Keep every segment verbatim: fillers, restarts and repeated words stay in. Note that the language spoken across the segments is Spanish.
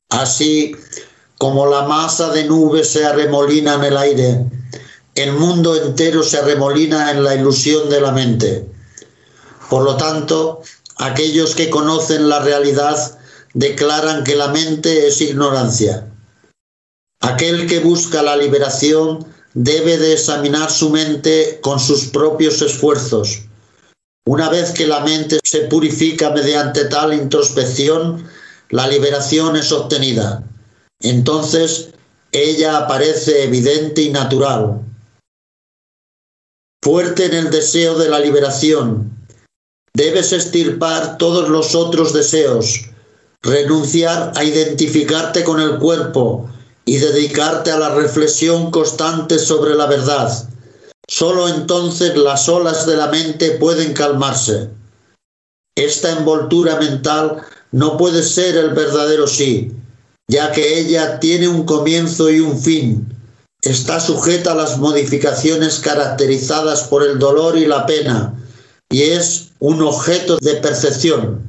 Así como la masa de nubes se arremolina en el aire, el mundo entero se arremolina en la ilusión de la mente. Por lo tanto, aquellos que conocen la realidad declaran que la mente es ignorancia. Aquel que busca la liberación debe de examinar su mente con sus propios esfuerzos. Una vez que la mente se purifica mediante tal introspección, la liberación es obtenida. Entonces, ella aparece evidente y natural. Fuerte en el deseo de la liberación, debes extirpar todos los otros deseos, renunciar a identificarte con el cuerpo y dedicarte a la reflexión constante sobre la verdad. Solo entonces las olas de la mente pueden calmarse. Esta envoltura mental no puede ser el verdadero sí, ya que ella tiene un comienzo y un fin. Está sujeta a las modificaciones caracterizadas por el dolor y la pena, y es un objeto de percepción.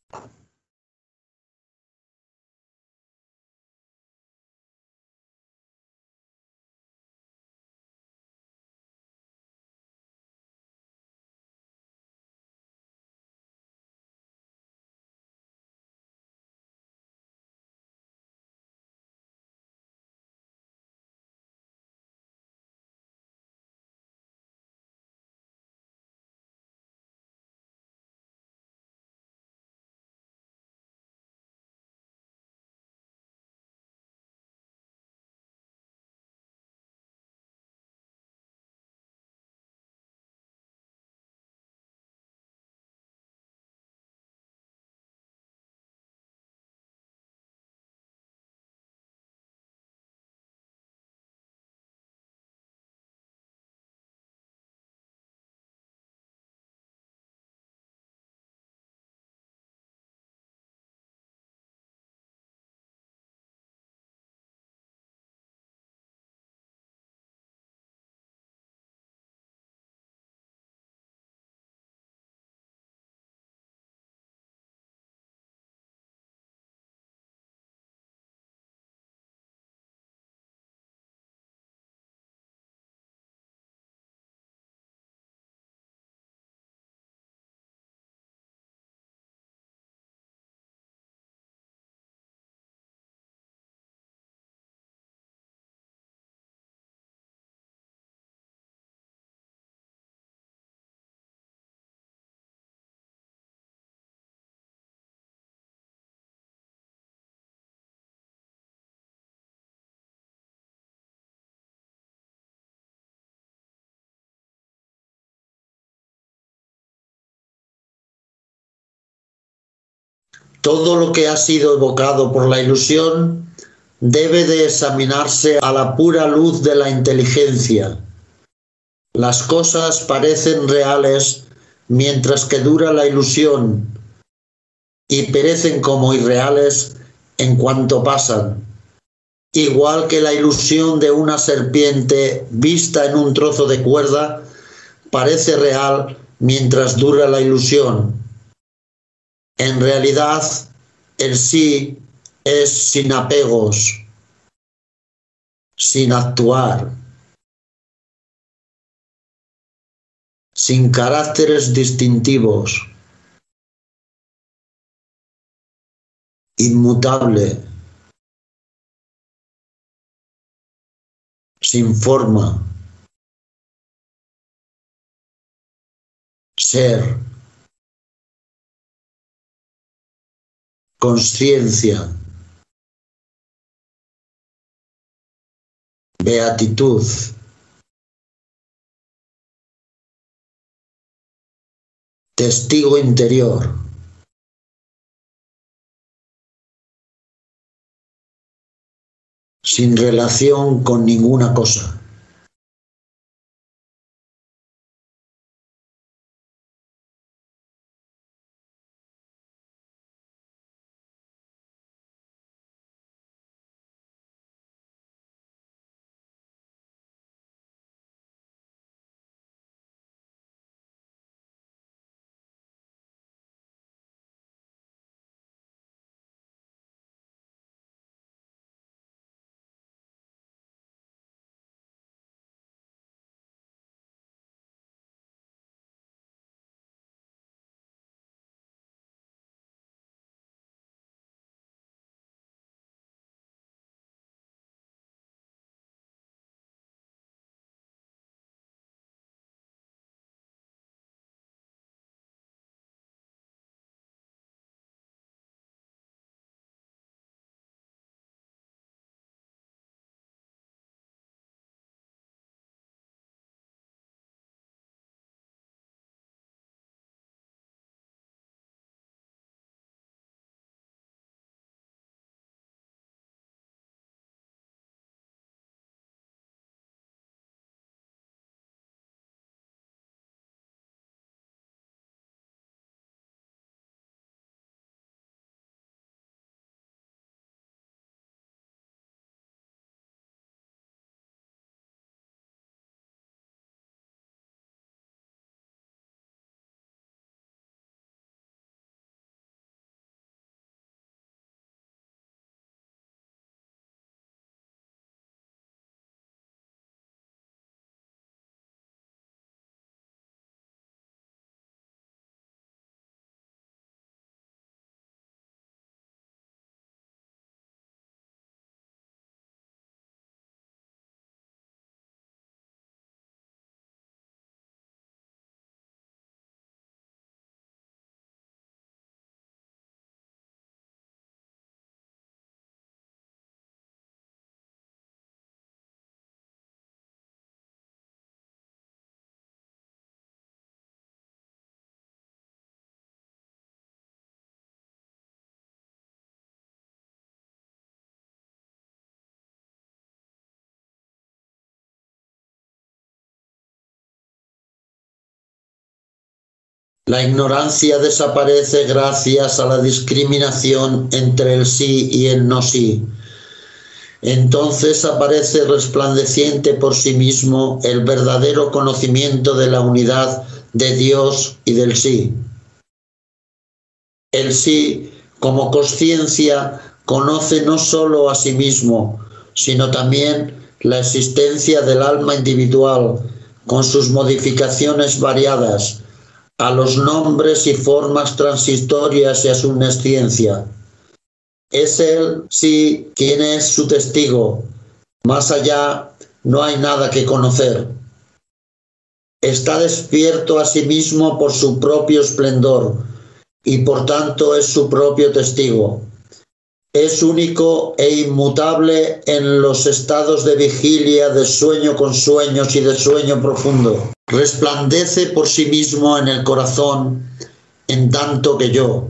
Todo lo que ha sido evocado por la ilusión debe de examinarse a la pura luz de la inteligencia. Las cosas parecen reales mientras que dura la ilusión y perecen como irreales en cuanto pasan. Igual que la ilusión de una serpiente vista en un trozo de cuerda parece real mientras dura la ilusión. En realidad, el sí es sin apegos, sin actuar, sin caracteres distintivos, inmutable, sin forma, ser, consciencia, beatitud, testigo interior, sin relación con ninguna cosa. La ignorancia desaparece gracias a la discriminación entre el sí y el no sí. Entonces aparece resplandeciente por sí mismo el verdadero conocimiento de la unidad de Dios y del sí. El sí, como consciencia, conoce no sólo a sí mismo, sino también la existencia del alma individual, con sus modificaciones variadas, a los nombres y formas transitorias y a su nesciencia. Es él, sí, quien es su testigo. Más allá no hay nada que conocer. Está despierto a sí mismo por su propio esplendor y por tanto es su propio testigo. Es único e inmutable en los estados de vigilia, de sueño con sueños y de sueño profundo. Resplandece por sí mismo en el corazón, en tanto que yo.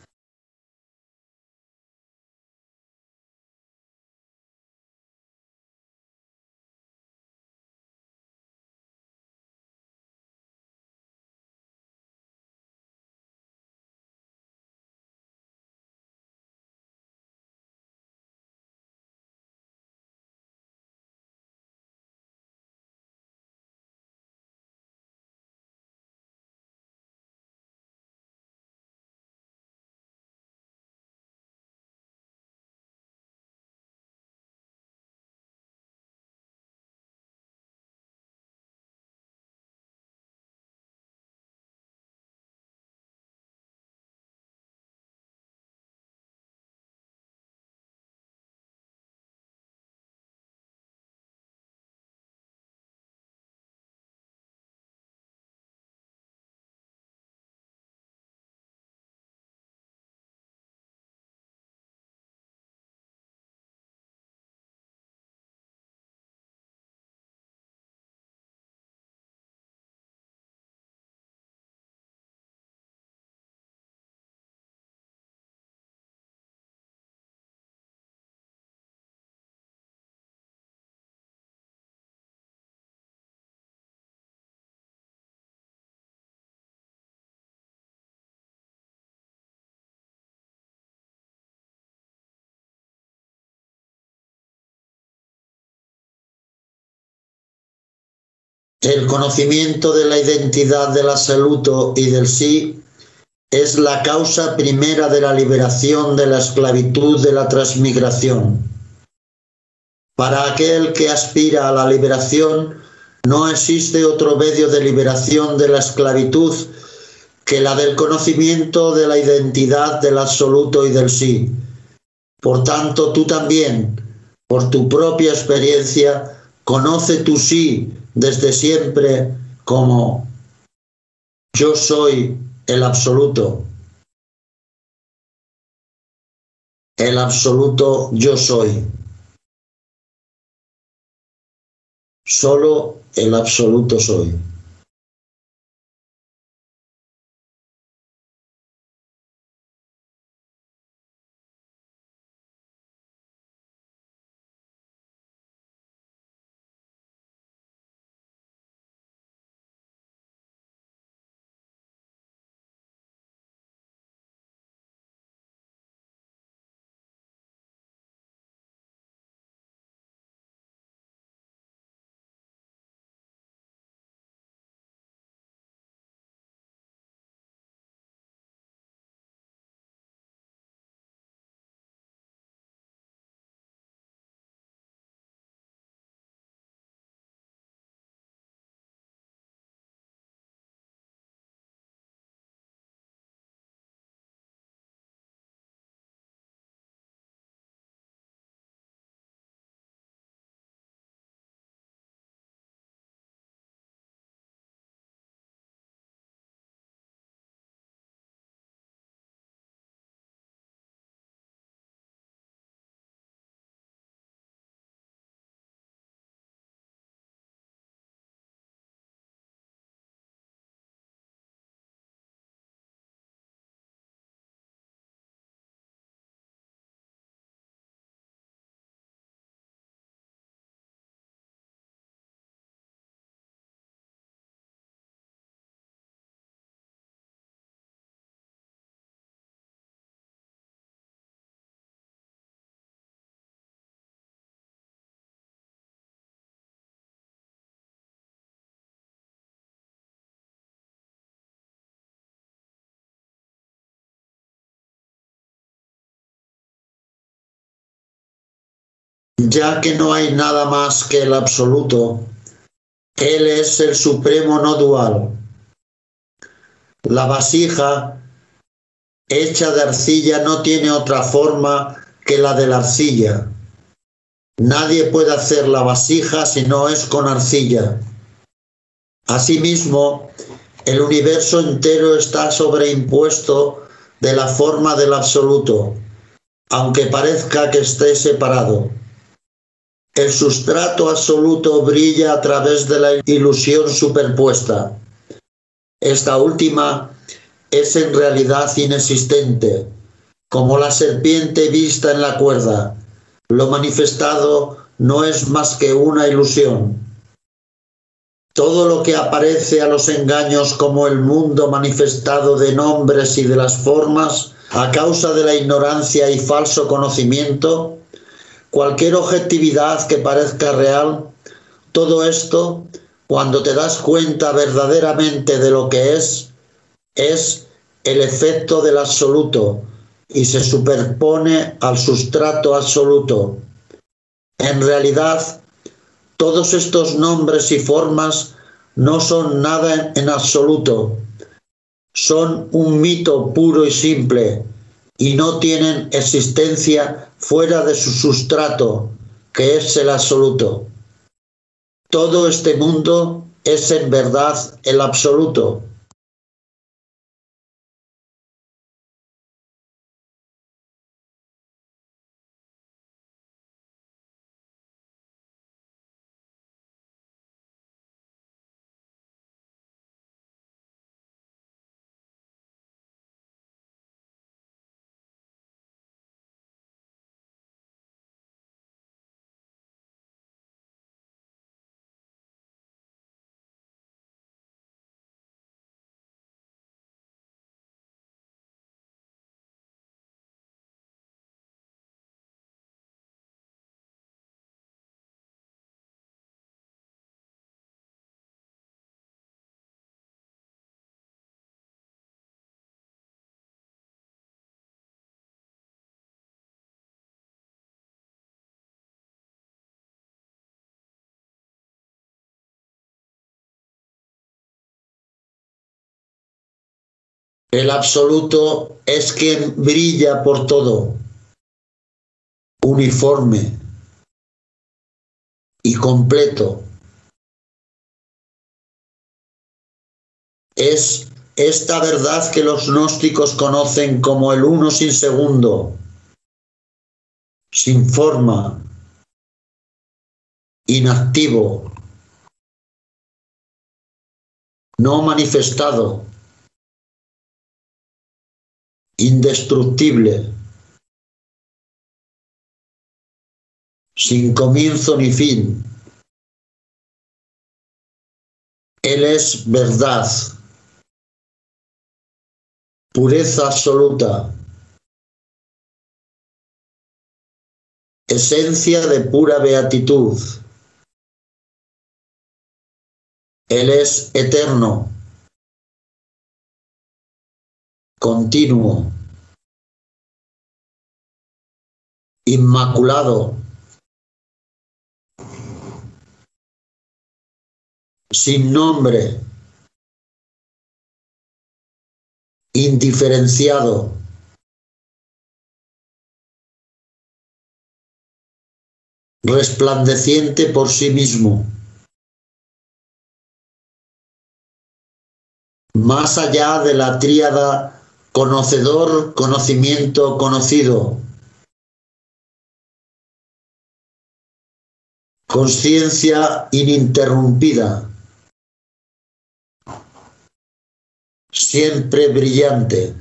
El conocimiento de la identidad del absoluto y del sí es la causa primera de la liberación de la esclavitud de la transmigración. Para aquel que aspira a la liberación, no existe otro medio de liberación de la esclavitud que la del conocimiento de la identidad del absoluto y del sí. Por tanto, tú también, por tu propia experiencia, conoce tu sí desde siempre como yo soy el absoluto. El absoluto yo soy. Solo el absoluto soy. ya que no hay nada más que el absoluto. Él es el supremo no dual. La vasija hecha de arcilla no tiene otra forma que la de la arcilla. Nadie puede hacer la vasija si no es con arcilla. Asimismo, el universo entero está sobreimpuesto de la forma del absoluto, aunque parezca que esté separado. El sustrato absoluto brilla a través de la ilusión superpuesta. Esta última es en realidad inexistente, como la serpiente vista en la cuerda. Lo manifestado no es más que una ilusión. Todo lo que aparece a los engaños como el mundo manifestado de nombres y de las formas, a causa de la ignorancia y falso conocimiento, cualquier objetividad que parezca real, todo esto, cuando te das cuenta verdaderamente de lo que es, es el efecto del absoluto y se superpone al sustrato absoluto. En realidad, todos estos nombres y formas no son nada en absoluto, son un mito puro y simple y no tienen existencia fuera de su sustrato, que es el absoluto. Todo este mundo es en verdad el absoluto. El absoluto es quien brilla por todo, uniforme y completo. Es esta verdad que los gnósticos conocen como el uno sin segundo, sin forma, inactivo, no manifestado, indestructible, sin comienzo ni fin. Él es verdad, pureza absoluta, esencia de pura beatitud. Él es eterno, continuo, inmaculado, sin nombre, indiferenciado, resplandeciente por sí mismo, más allá de la tríada conocedor, conocimiento, conocido, conciencia ininterrumpida, siempre brillante.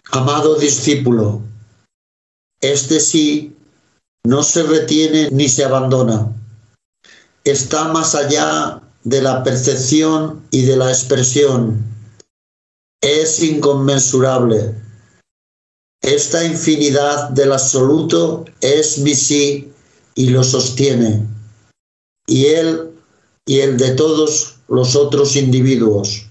Amado discípulo, este sí no se retiene ni se abandona. Está más allá de la percepción y de la expresión. Es inconmensurable. Esta infinidad del absoluto es mi sí y lo sostiene, y él y el de todos los otros individuos.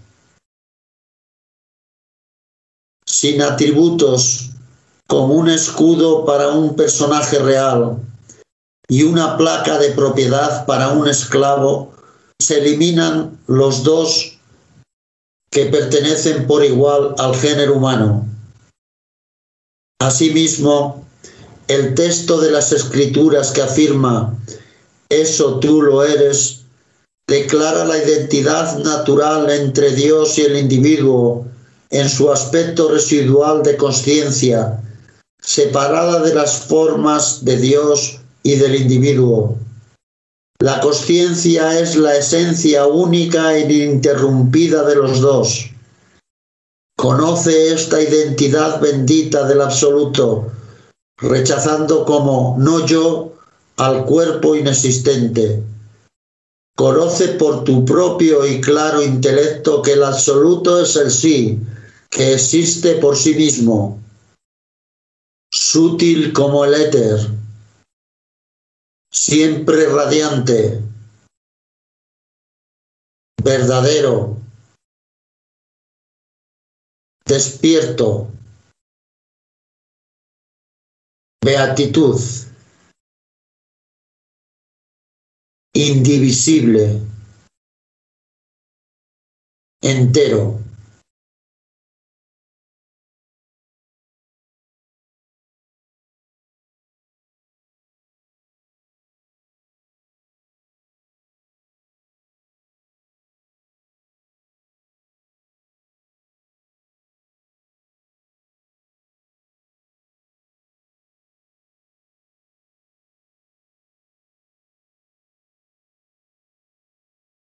Sin atributos, como un escudo para un personaje real y una placa de propiedad para un esclavo, se eliminan los dos que pertenecen por igual al género humano. Asimismo, el texto de las Escrituras que afirma «eso tú lo eres», declara la identidad natural entre Dios y el individuo en su aspecto residual de consciencia, separada de las formas de Dios y del individuo. La consciencia es la esencia única e ininterrumpida de los dos. Conoce esta identidad bendita del absoluto, rechazando como no yo al cuerpo inexistente. Conoce por tu propio y claro intelecto que el absoluto es el sí, que existe por sí mismo, sutil como el éter, siempre radiante, verdadero, despierto, beatitud, indivisible, entero.